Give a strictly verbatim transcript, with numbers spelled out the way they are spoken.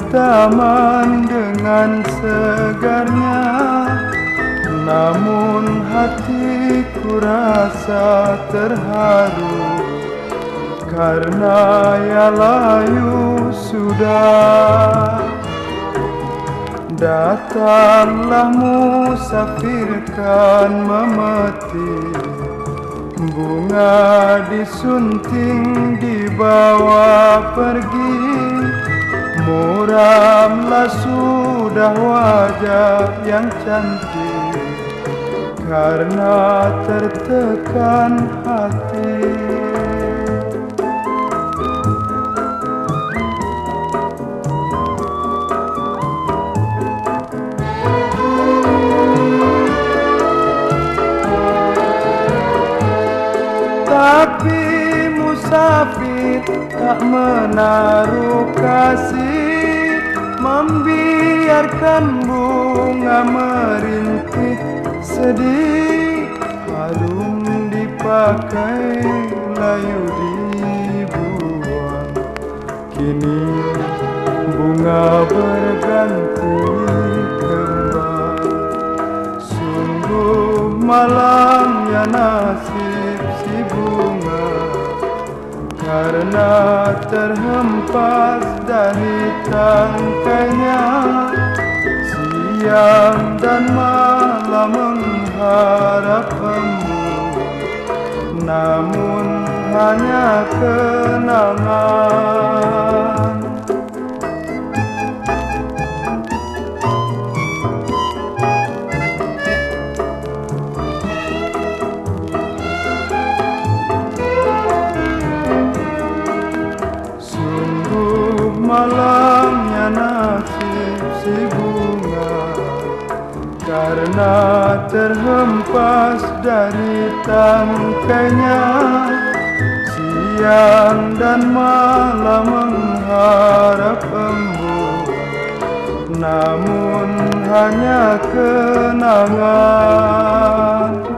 taman dengan segarnya, namun hatiku rasa terharu karena ia layu sudah. Datanglah musafir kan memetik bunga disunting dibawa pergi. Muramlah sudah wajah yang cantik karena tertekan hati. Tapi musafir tak menaruh kasih, membiarkan bunga merintih sedih. Harum dipakai, layu dibuang, kini bunga berganti kembang. Sungguh malangnya nasib si bunga karena terhempas dari tangkainya. Siang dan malam mengharap embun, namun hanya kenangan. Malamnya nasib si bunga karena terhempas dari tangkainya. Siang dan malam mengharap embun, namun hanya kenangan.